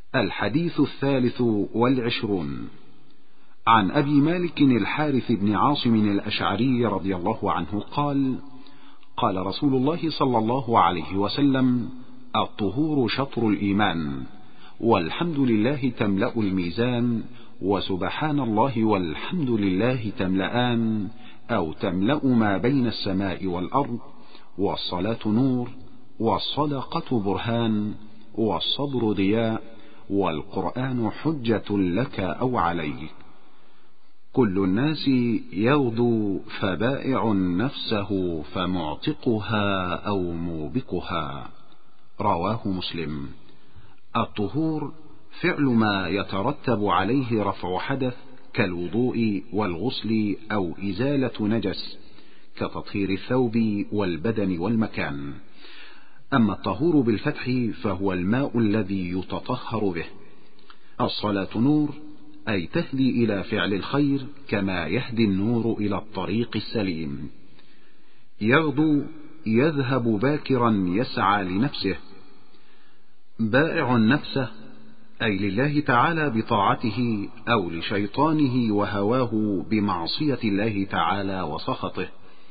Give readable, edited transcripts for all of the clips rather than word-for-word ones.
الحديث 23 عن أبي مالك الحارث بن عاصم الأشعري رضي الله عنه قال: قال رسول الله صلى الله عليه وسلم: الطهور شطر الإيمان، والحمد لله تملأ الميزان، وسبحان الله والحمد لله تملأان أو تملأ ما بين السماء والأرض، والصلاة نور، والصدقة برهان، والصبر ضياء، والقرآن حجة لك أو عليك. كل الناس يغدو فبائع نفسه فمعتقها أو موبقها. رواه مسلم. الطهور فعل ما يترتب عليه رفع حدث كالوضوء والغسل أو إزالة نجس كتطهير الثوب والبدن والمكان. أما الطهور بالفتح فهو الماء الذي يتطهر به. الصلاة نور، أي تهدي إلى فعل الخير كما يهدي النور إلى الطريق السليم. يغدو يذهب باكرا يسعى لنفسه. بائع نفسه، أي لله تعالى بطاعته أو لشيطانه وهواه بمعصية الله تعالى وسخطه.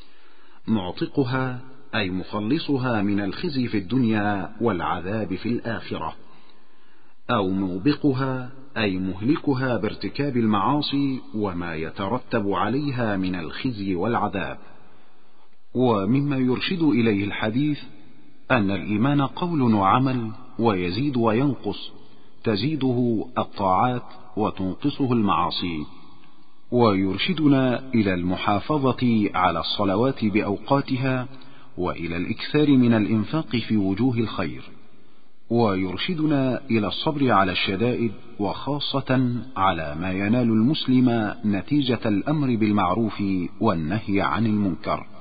معتقها، أي مخلصها من الخزي في الدنيا والعذاب في الآخرة. أو موبقها، أي مهلكها بارتكاب المعاصي وما يترتب عليها من الخزي والعذاب. ومما يرشد إليه الحديث أن الإيمان قول وعمل، ويزيد وينقص، تزيده الطاعات وتنقصه المعاصي. ويرشدنا إلى المحافظة على الصلوات بأوقاتها، وإلى الإكثار من الإنفاق في وجوه الخير. ويرشدنا إلى الصبر على الشدائد، وخاصة على ما ينال المسلم نتيجة الأمر بالمعروف والنهي عن المنكر.